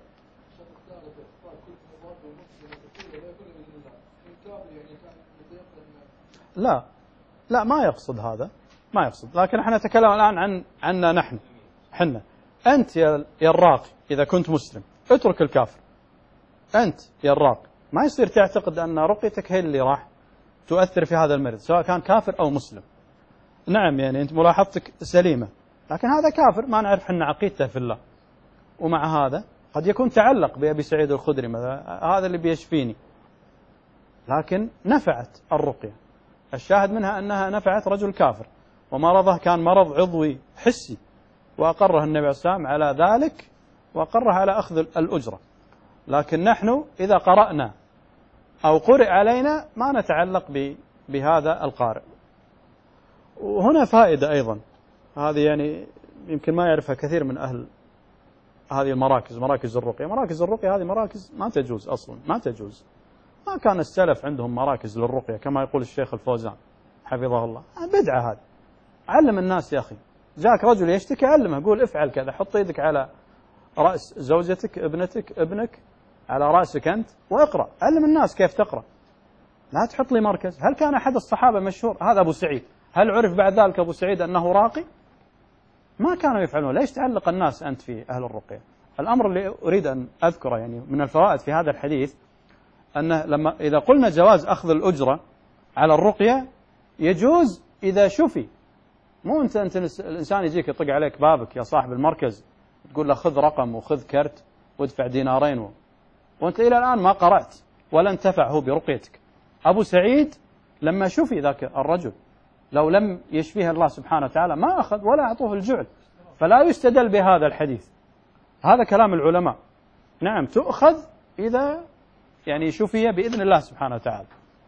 لا ما يقصد هذا، ما يقصد، لكن احنا نتكلم الآن عنا نحن حنا. أنت يا الراقي إذا كنت مسلم اترك الكافر، أنت يا الراقي ما يصير تعتقد أن رقيتك هي اللي راح تؤثر في هذا المرض سواء كان كافر أو مسلم. نعم يعني أنت ملاحظتك سليمة، لكن هذا كافر ما نعرف حنا عقيدته في الله. ومع هذا قد يكون تعلق بأبي سعيد الخدري مثلا، هذا اللي بيشفيني، لكن نفعت الرقية. الشاهد منها أنها نفعت رجل كافر، ومرضه كان مرض عضوي حسي، وأقره النبي عليه الصلاة والسلام على ذلك، وأقره على أخذ الأجرة. لكن نحن إذا قرأنا أو قرئ علينا ما نتعلق بهذا القارئ. وهنا فائدة أيضا، هذه يعني يمكن ما يعرفها كثير من أهل هذه المراكز، مراكز الرقية. مراكز الرقية هذه مراكز ما تجوز أصلا، ما تجوز. ما كان السلف عندهم مراكز للرقية كما يقول الشيخ الفوزان حفظه الله. بدعة هذه. علم الناس يا أخي. جاك رجل يشتكي، علمه، قول افعل كذا، حط يدك على رأس زوجتك، ابنتك، ابنك، على رأسك أنت، واقرأ. علم الناس كيف تقرأ. لا تحط لي مركز. هل كان أحد الصحابة مشهور هذا أبو سعيد، هل عرف بعد ذلك أبو سعيد أنه راقي؟ ما كانوا يفعلون. ليش تعلق الناس أنت في أهل الرقية؟ الأمر اللي أريد أن أذكره يعني من الفوائد في هذا الحديث، أنه لما إذا قلنا جواز أخذ الأجرة على الرقية يجوز إذا شفي. مو أنت الإنسان يجيك يطق عليك بابك يا صاحب المركز، تقول له خذ رقم وخذ كرت وادفع دينارين وأنت إلى الآن ما قرأت ولا انتفع هو برقيتك. أبو سعيد لما شفي ذاك الرجل، لو لم يشفيه الله سبحانه وتعالى ما أخذ ولا أعطوه الجعل. فلا يستدل بهذا الحديث. هذا كلام العلماء. نعم تؤخذ إذا يعني شفي بإذن الله سبحانه وتعالى.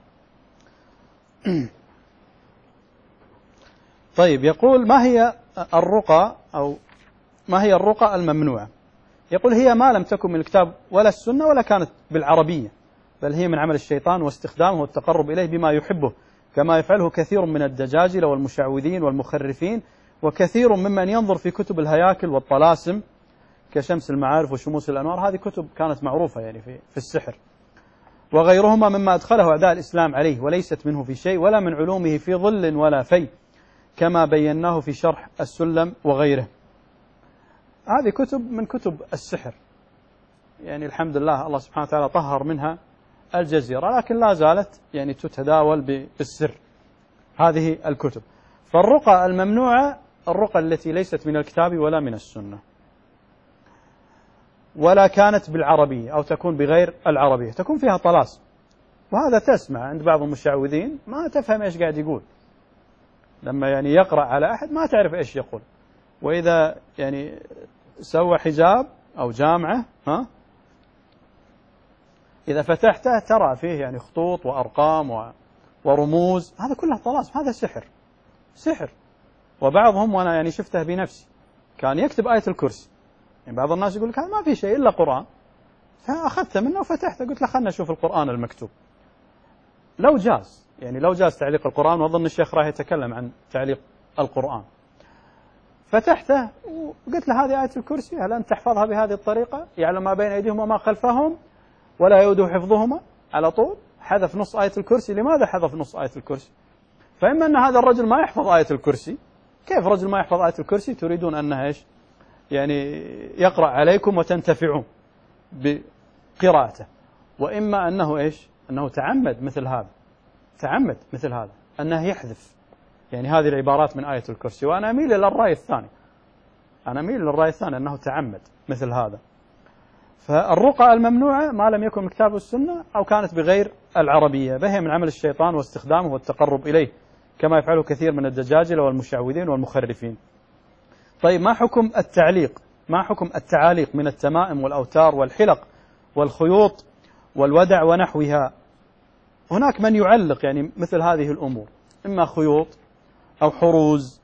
طيب، يقول ما هي الرقى أو ما هي الرقى الممنوعة؟ يقول هي ما لم تكن من الكتاب ولا السنة ولا كانت بالعربية، بل هي من عمل الشيطان واستخدامه والتقرب إليه بما يحبه، كما يفعله كثير من الدجاجلة والمشعوذين والمخرفين، وكثير ممن ينظر في كتب الهياكل والطلاسم كشمس المعارف وشموس الأنوار. هذه كتب كانت معروفة يعني في السحر، وغيرهما مما أدخله أعداء الإسلام عليه، وليست منه في شيء ولا من علومه في ظل ولا في، كما بيناه في شرح السلم وغيره. هذه كتب من كتب السحر، يعني الحمد لله الله سبحانه وتعالى طهر منها الجزيرة، لكن لا زالت يعني تتداول بالسر هذه الكتب. فالرقى الممنوعة الرقى التي ليست من الكتاب ولا من السنة، ولا كانت بالعربية أو تكون بغير العربية، تكون فيها طلاسم. وهذا تسمع عند بعض المشعوذين ما تفهم إيش قاعد يقول، لما يعني يقرأ على أحد ما تعرف إيش يقول. وإذا يعني سوى حجاب أو جامعة إذا فتحته ترى فيه يعني خطوط وأرقام ورموز، هذا كله طلاسم، هذا سحر. وبعضهم وأنا يعني شفته بنفسي كان يكتب آية الكرسي. يعني بعض الناس يقول لك ما في شيء إلا قرآن، فأخذته منه وفتحته قلت له خلنا نشوف القرآن المكتوب. لو جاز تعليق القرآن، وأظن الشيخ راح يتكلم عن تعليق القرآن. فتحته وقلت له هذه آية الكرسي، هل أنت تحفظها بهذه الطريقة؟ يعلم ما بين أيديهم وما خلفهم ولا يؤوده حفظهما. على طول حذف نص آية الكرسي. لماذا حذف نص آية الكرسي؟ فإما أن هذا الرجل ما يحفظ آية الكرسي. كيف رجل ما يحفظ آية الكرسي تريدون أنها إيش؟ يعني يقرأ عليكم وتنتفعون بقراءته. وإما أنه إيش؟ أنه تعمد مثل هذا أنه يحذف يعني هذه العبارات من آية الكرسي. وأنا أميل إلى الرأي الثاني، أنه تعمد مثل هذا. فالرقى الممنوعة ما لم يكن من الكتاب والسنة أو كانت بغير العربية، فهي من عمل الشيطان واستخدامه والتقرب إليه، كما يفعله كثير من الدجاجلة والمشعوذين والمخرفين. طيب، ما حكم التعاليق من التمائم والأوتار والحلق والخيوط والودع ونحوها؟ هناك من يعلق يعني مثل هذه الأمور، إما خيوط أو حروز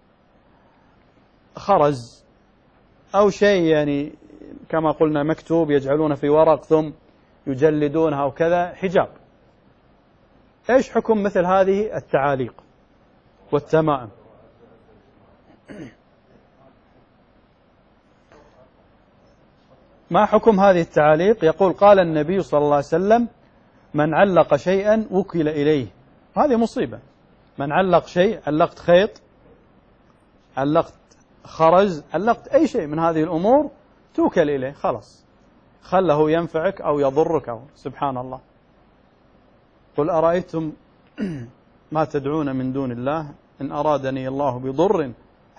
خرز أو شيء يعني كما قلنا مكتوب يجعلونه في ورق ثم يجلدونها وكذا حجاب. إيش حكم مثل هذه التعاليق والتمائم؟ ما حكم هذه التعاليق؟ يقول قال النبي صلى الله عليه وسلم من علق شيئا وكل إليه. هذه مصيبة. من علق شيء، علقت خيط، علقت خرز، علقت أي شيء من هذه الأمور توكل إليه، خلاص خله ينفعك أو يضرك أو سبحان الله. قل أرأيتم ما تدعون من دون الله إن أرادني الله بضر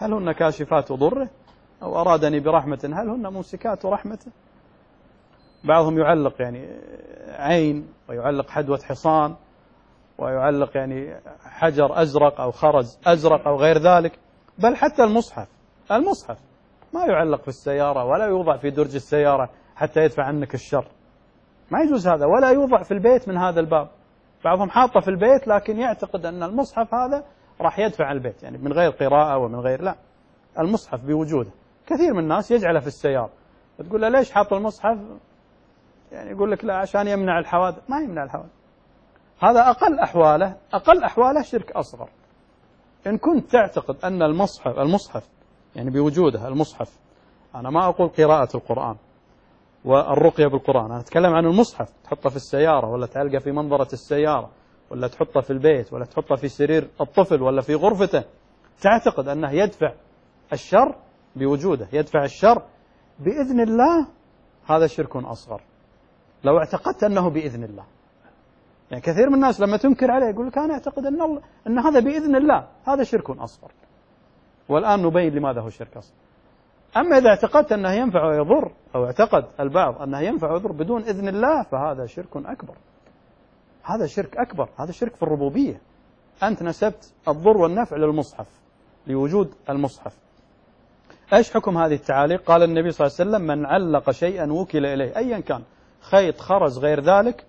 هل هن كاشفات ضره؟ أو أرادني برحمة هل هن ممسكات رحمته؟ بعضهم يعلق يعني عين، ويعلق حدوة حصان، ويعلق يعني حجر أزرق أو خرز أزرق أو غير ذلك. بل حتى المصحف ما يعلق في السيارة ولا يوضع في درج السيارة حتى يدفع عنك الشر، ما يجوز هذا. ولا يوضع في البيت من هذا الباب. بعضهم حاطه في البيت لكن يعتقد أن المصحف هذا راح يدفع البيت، يعني من غير قراءة ومن غير، لا، المصحف بوجوده. كثير من الناس يجعله في السيارة، تقول له ليش حاط المصحف؟ يعني يقول لك لا عشان يمنع الحوادث. ما يمنع الحوادث، هذا أقل أحواله شرك أصغر. إن كنت تعتقد أن المصحف يعني بوجوده المصحف، أنا ما أقول قراءة القرآن والرقية بالقرآن، أنا أتكلم عن المصحف، تحطه في السيارة ولا تعلقه في منظرة السيارة ولا تحطه في البيت ولا تحطه في سرير الطفل ولا في غرفته، تعتقد أنه يدفع الشر بوجوده، يدفع الشر بإذن الله، هذا شرك أصغر لو اعتقدت أنه بإذن الله. يعني كثير من الناس لما تنكر عليه يقول لك أنا أعتقد أن هذا بإذن الله، هذا شرك أصغر. والآن نبين لماذا هو شرك أصغر. أما إذا اعتقدت أنه ينفع ويضر، أو اعتقد البعض أنه ينفع ويضر بدون إذن الله، فهذا شرك أكبر. هذا شرك أكبر، هذا شرك في الربوبية. أنت نسبت الضر والنفع للمصحف، لوجود المصحف. إيش حكم هذه التعاليق؟ قال النبي صلى الله عليه وسلم: من علق شيئا وكل إليه، أيا كان، خيط، خرز، غير ذلك.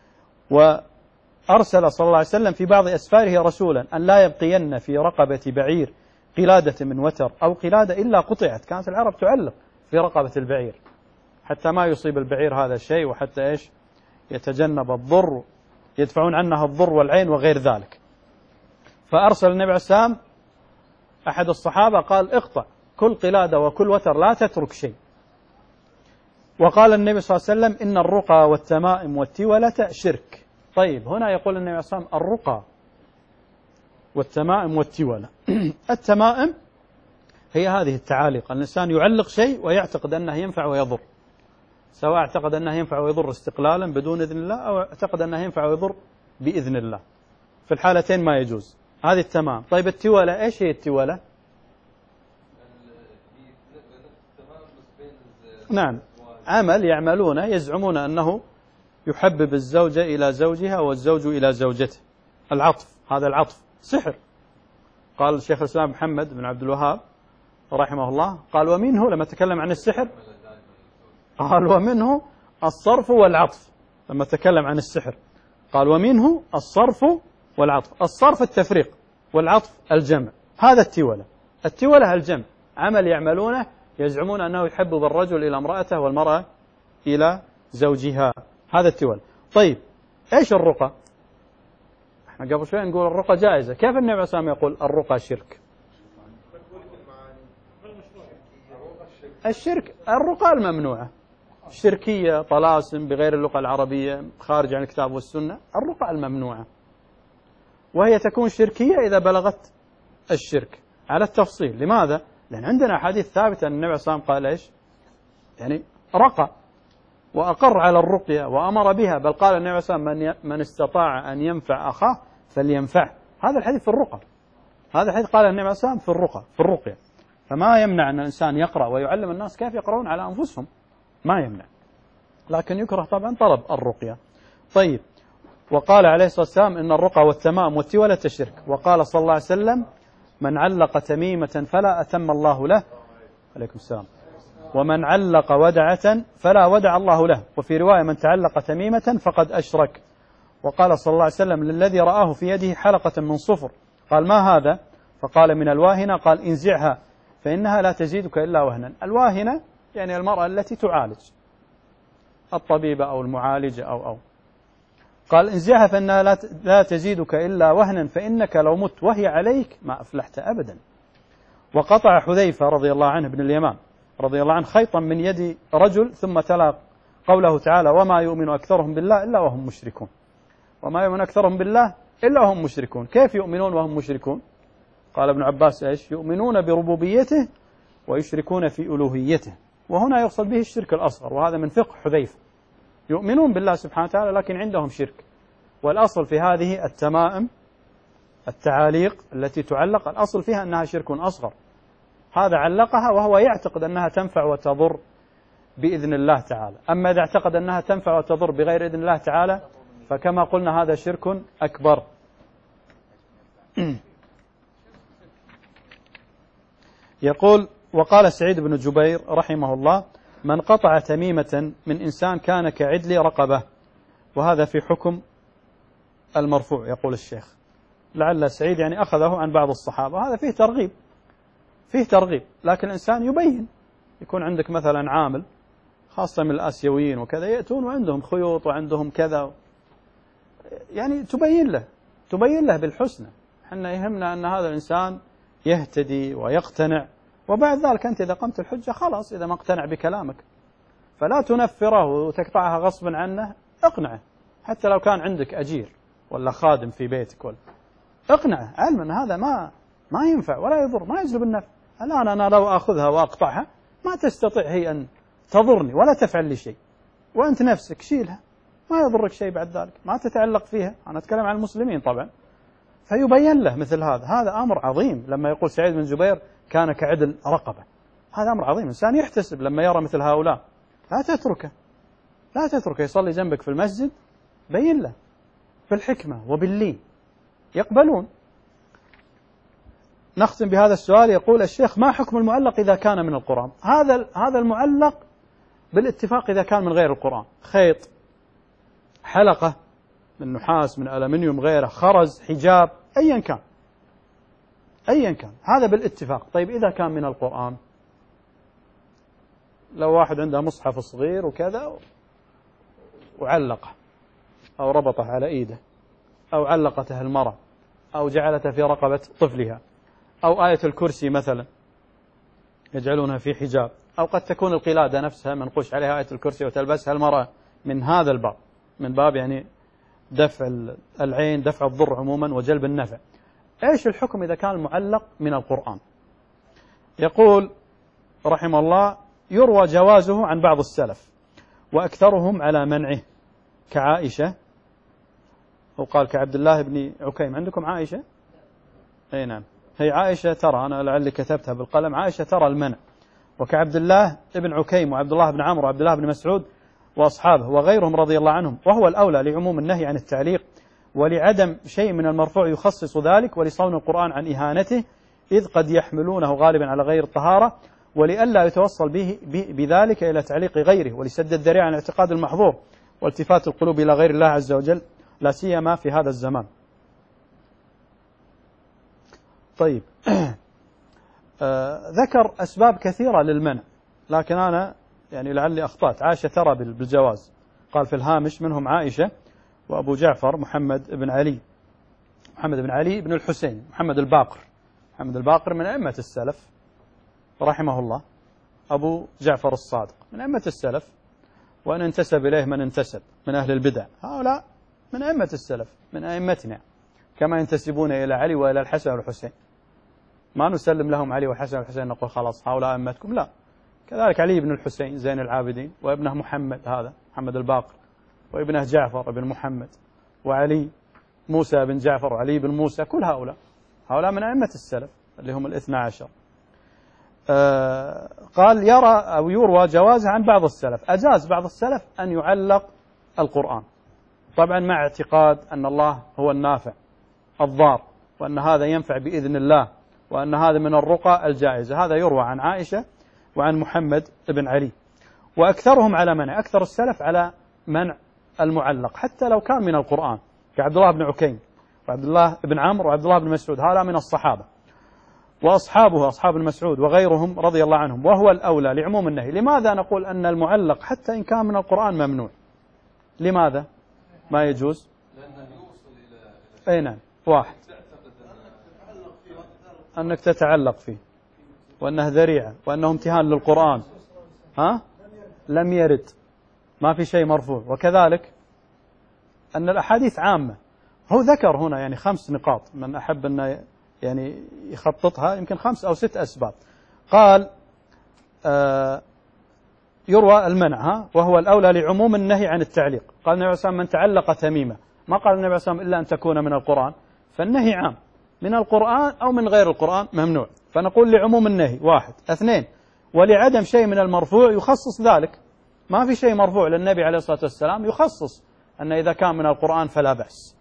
وأرسل صلى الله عليه وسلم في بعض أسفاره رسولا أن لا يبقين في رقبة بعير قلادة من وتر أو قلادة إلا قطعت. كانت العرب تعلق في رقبة البعير حتى ما يصيب البعير هذا الشيء، وحتى إيش يتجنب الضر، يدفعون عنها الضر والعين وغير ذلك. فأرسل النبي عليه السلام أحد الصحابة قال: اقطع كل قلادة وكل وتر، لا تترك شيء. وقال النبي صلى الله عليه وسلم: إن الرقى والتمائم والتولة شرك. طيب، هنا يقول النبي عليه الصلاة والسلام الرقى والتمائم والتولة. التمائم هي هذه التعاليق، الإنسان يعلق شيء ويعتقد أنه ينفع ويضر، سواء اعتقد أنه ينفع ويضر استقلالا بدون إذن الله، أو اعتقد أنه ينفع ويضر بإذن الله. في الحالتين ما يجوز. هذه التمام. طيب التولة، إيش هي التولة؟ نعم، عمل يعملونه يزعمون أنه يحبب الزوجة إلى زوجها والزوج إلى زوجته. العطف، هذا العطف سحر. قال الشيخ الإسلام محمد بن عبد الوهاب رحمه الله، قال: ومنه، لما تكلم عن السحر قال: ومنه الصرف والعطف. لما تكلم عن السحر قال: ومنه الصرف والعطف. الصرف التفريق، والعطف الجمع. هذا التولة. التولة الجمع، عمل يعملونه يزعمون أنه يحبب الرجل إلى امرأته والمرأة إلى زوجها. هذا التولة. طيب، إيش الرقى؟ احنا قبل شوي نقول الرقى جائزة، كيف النبي عليه الصلاة والسلام يقول الرقى شرك؟ الشرك، الرقى الممنوعة، الشركية، طلاسم بغير اللغة العربية، خارج عن الكتاب والسنة، الرقى الممنوعة. وهي تكون شركية إذا بلغت الشرك على التفصيل. لماذا؟ لأن عندنا حديث ثابت أن النبي عليه الصلاة والسلام قال إيش؟ يعني رقى وأقر على الرقية وأمر بها، بل قال النبي عليه الصلاة والسلام: من استطاع أن ينفع أخاه فلينفعه. هذا الحديث في الرقى، هذا الحديث قال النبي عليه الصلاة والسلام في الرقية. فما يمنع أن الإنسان يقرأ ويعلم الناس كيف يقرؤون على أنفسهم، ما يمنع، لكن يكره طبعا طلب الرقية. طيب، وقال عليه الصلاة والسلام: إن الرقى والتمام والتولة شرك. وقال صلى الله عليه وسلم: من علق تميمة فلا أتم الله له. عليكم السلام. ومن علق ودعة فلا ودع الله له. وفي رواية: من تعلق تميمة فقد أشرك. وقال صلى الله عليه وسلم للذي رآه في يده حلقة من صفر، قال: ما هذا؟ فقال: من الواهنة. قال: انزعها فإنها لا تزيدك إلا وهنا. الواهنة يعني المرأة التي تعالج، الطبيبة أو المعالجة أو قال: انزعها فإنها لا تزيدك إلا وهنا، فإنك لو مت وهي عليك ما أفلحت أبدا. وقطع حذيفة رضي الله عنه بن اليمان رضي الله عنه خيطا من يد رجل، ثم تلا قوله تعالى: وما يؤمن أكثرهم بالله إلا وهم مشركون. وما يؤمن أكثرهم بالله إلا وهم مشركون. كيف يؤمنون وهم مشركون؟ قال ابن عباس: إيش؟ يؤمنون بربوبيته ويشركون في ألوهيته. وهنا يقصد به الشرك الأصغر، وهذا من فقه حذيفة. يؤمنون بالله سبحانه وتعالى لكن عندهم شرك. والأصل في هذه التمائم، التعاليق التي تعلق، الأصل فيها أنها شرك أصغر، هذا علقها وهو يعتقد أنها تنفع وتضر بإذن الله تعالى. أما إذا اعتقد أنها تنفع وتضر بغير إذن الله تعالى فكما قلنا هذا شرك أكبر. يقول: وقال سعيد بن جبير رحمه الله: من قطع تميمة من إنسان كان كعدل رقبة. وهذا في حكم المرفوع يقول الشيخ. لعل سعيد يعني أخذه عن بعض الصحابة، وهذا فيه ترغيب، لكن الإنسان يبين. يكون عندك مثلا عامل خاصة من الآسيويين وكذا، يأتون وعندهم خيوط وعندهم كذا، يعني تبين له بالحسنى. حنا يهمنا أن هذا الإنسان يهتدي ويقتنع، وبعد ذلك أنت إذا قمت الحجة خلاص، إذا ما اقتنع بكلامك فلا تنفره وتقطعها غصبا عنه، اقنعه. حتى لو كان عندك أجير ولا خادم في بيتك، ولا اقنعه علما أن هذا ما ينفع ولا يضر، ما يجلب النفع. الآن أنا لو أخذها وأقطعها ما تستطيع هي أن تضرني ولا تفعل لي شيء، وأنت نفسك شيلها ما يضرك شيء بعد ذلك، ما تتعلق فيها. أنا أتكلم عن المسلمين طبعا. فيبين له مثل هذا أمر عظيم. لما يقول سعيد بن جبير كان كعدل رقبة، هذا أمر عظيم. إنسان يحتسب لما يرى مثل هؤلاء، لا تتركه يصلي جنبك في المسجد، بين له بالحكمة وباللين، يقبلون. نختم بهذا السؤال. يقول الشيخ: ما حكم المعلق إذا كان من القرآن؟ هذا المعلق بالاتفاق إذا كان من غير القرآن، خيط، حلقة من نحاس، من ألمنيوم، غيره، خرز، حجاب، أيا كان هذا بالاتفاق. طيب إذا كان من القرآن، لو واحد عنده مصحف صغير وكذا وعلقه أو ربطه على إيده، أو علقته المرأة، أو جعلته في رقبة طفلها، أو آية الكرسي مثلا يجعلونها في حجاب، أو قد تكون القلادة نفسها منقوش عليها آية الكرسي وتلبسها المرأة من هذا الباب، من باب يعني دفع العين، دفع الضر عموما وجلب النفع. إيش الحكم إذا كان المعلق من القرآن؟ يقول رحمه الله: يروى جوازه عن بعض السلف وأكثرهم على منعه، كعائشة، وقال كعبد الله بن عكيم. عندكم عائشة؟ أي نعم، هي عائشة ترى، أنا لعلي كتبتها بالقلم، عائشة ترى المنع، وكعبد الله بن عكيم وعبد الله بن عمرو وعبد الله بن مسعود وأصحابه وغيرهم رضي الله عنهم. وهو الأولى لعموم النهي عن التعليق، ولعدم شيء من المرفوع يخصص ذلك، ولصون القرآن عن إهانته، إذ قد يحملونه غالبا على غير الطهارة، ولئلا يتوصل بذلك إلى تعليق غيره، ولسد الذريعة عن اعتقاد المحظور والتفات القلوب إلى غير الله عز وجل، لا سيما في هذا الزمان. طيب ذكر أسباب كثيرة للمنع، لكن أنا يعني لعلي أخطأت. عائشة ترى بالجواز، قال في الهامش: منهم عائشة وأبو جعفر محمد بن علي بن الحسين، محمد الباقر من أئمة السلف رحمه الله، أبو جعفر الصادق من أئمة السلف، وأن انتسب إليه من انتسب من أهل البدع، هؤلاء من أئمة السلف، من أئمتنا، كما ينتسبون إلى علي وإلى الحسن والحسين. ما نسلم لهم علي والحسن والحسين نقول خلاص هؤلاء أئمتكم، لا. كذلك علي بن الحسين زين العابدين، وابنه محمد الباقر، وابنه جعفر بن محمد، وعلي موسى بن جعفر، وعلي بن موسى، كل هؤلاء من أئمة السلف اللي هم 12. قال: يرى أو يروى جوازها عن بعض السلف، أجاز بعض السلف أن يعلق القرآن، طبعا مع اعتقاد أن الله هو النافع الضار، وأن هذا ينفع بإذن الله، وأن هذا من الرقى الجائزة. هذا يروى عن عائشة وعن محمد بن علي. وأكثرهم على منع، أكثر السلف على منع المعلق حتى لو كان من القرآن، كعبد الله بن عكيم وعبد الله بن عمرو وعبد الله بن مسعود، هؤلاء من الصحابة، وأصحابه أصحاب المسعود وغيرهم رضي الله عنهم. وهو الأولى لعموم النهي. لماذا نقول أن المعلق حتى إن كان من القرآن ممنوع؟ لماذا ما يجوز؟ أي نعم، واحد، أنك تتعلق فيه، وأنه ذريعة، وأنه امتهان للقرآن، لم يرد، ما في شيء مرفوع. وكذلك أن الأحاديث عامة. هو ذكر هنا يعني 5 نقاط، من أحب أن يعني يخططها، يمكن 5 أو 6 أسباب. قال: يروى المنع، وهو الأولى لعموم النهي عن التعليق. قال النبي صلى الله عليه وسلم: من تعلق تميمة، ما قال النبي صلى الله عليه وسلم إلا أن تكون من القرآن، فالنهي عام من القرآن أو من غير القرآن ممنوع. فنقول لعموم النهي 1. 2. ولعدم شيء من المرفوع يخصص ذلك. ما في شيء مرفوع للنبي عليه الصلاة والسلام يخصص أن إذا كان من القرآن فلا بأس.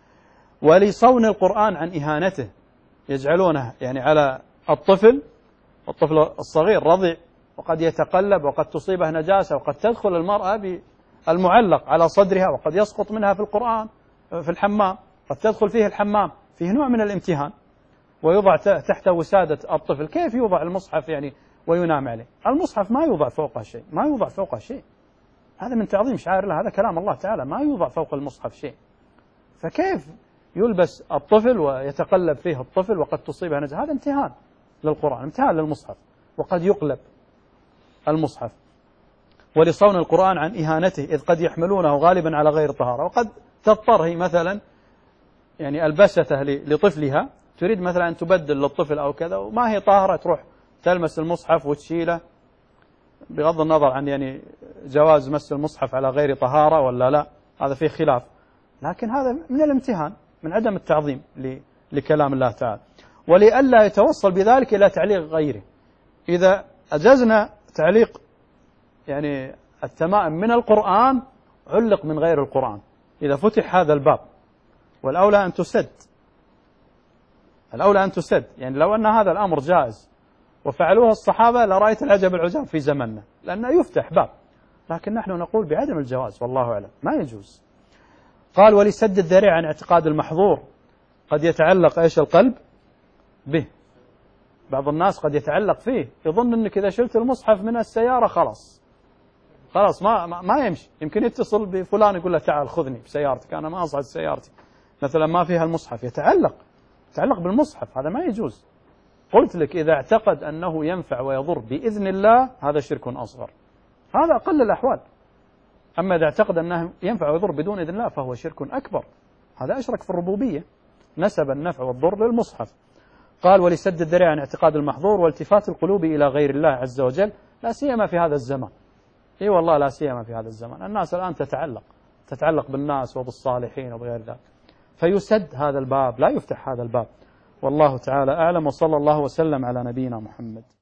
ولصون القرآن عن إهانته، يجعلونه يعني على الطفل الصغير رضيع، وقد يتقلب وقد تصيبه نجاسة، وقد تدخل المرأة بالمعلق على صدرها، وقد يسقط منها في القرآن في الحمام، قد تدخل فيه الحمام، فيه نوع من الامتهان، ويوضع تحت وسادة الطفل. كيف يوضع المصحف يعني وينام عليه؟ المصحف ما يوضع فوقه شيء، ما يوضع فوقه شيء، هذا من تعظيم شعائر الله، هذا كلام الله تعالى، ما يوضع فوق المصحف شيء. فكيف يلبس الطفل ويتقلب فيه الطفل وقد تصيبه نجاسة؟ هذا امتهان للقرآن، امتهان للمصحف، وقد يقلب المصحف. ولصون القرآن عن إهانته، إذ قد يحملونه غالبا على غير طهارة، وقد تضطر هي مثلا يعني ألبسته لطفلها، تريد مثلا أن تبدل للطفل أو كذا وما هي طاهرة، تروح تلمس المصحف وتشيله، بغض النظر عن يعني جواز مس المصحف على غير طهارة ولا لا، هذا فيه خلاف، لكن هذا من الامتهان، من عدم التعظيم لكلام الله تعالى. ولئلا يتوصل بذلك إلى تعليق غيره، إذا أجزنا تعليق يعني التمائم من القرآن علق من غير القرآن، إذا فتح هذا الباب، والأولى أن تسد، الأولى أن تسد. يعني لو أن هذا الأمر جائز وفعلوه الصحابة لرأيت العجب العجاب في زمننا، لأنه يفتح باب، لكن نحن نقول بعدم الجواز والله أعلم، ما يجوز. قال ولسد الذريعة عن اعتقاد المحظور، قد يتعلق إيش القلب به، بعض الناس قد يتعلق فيه، يظن أنك إذا شلت المصحف من السيارة خلاص ما يمشي، يمكن يتصل بفلان يقول له تعال خذني بسيارتك، أنا ما أصعد سيارتي مثلا ما فيها المصحف، يتعلق بالمصحف، هذا ما يجوز. قلت لك إذا اعتقد أنه ينفع ويضر بإذن الله هذا شرك أصغر، هذا أقل الأحوال. أما إذا اعتقد أنه ينفع ويضر بدون إذن الله فهو شرك أكبر، هذا أشرك في الربوبية، نسب النفع والضر للمصحف. قال ولسد الذريعة عن اعتقاد المحظور والتفات القلوب إلى غير الله عز وجل، لا سيما في هذا الزمان. اي والله لا سيما في هذا الزمان، الناس الآن تتعلق بالناس وبالصالحين وبغير ذلك، فيسد هذا الباب، لا يفتح هذا الباب. والله تعالى أعلم، وصلى الله وسلم على نبينا محمد.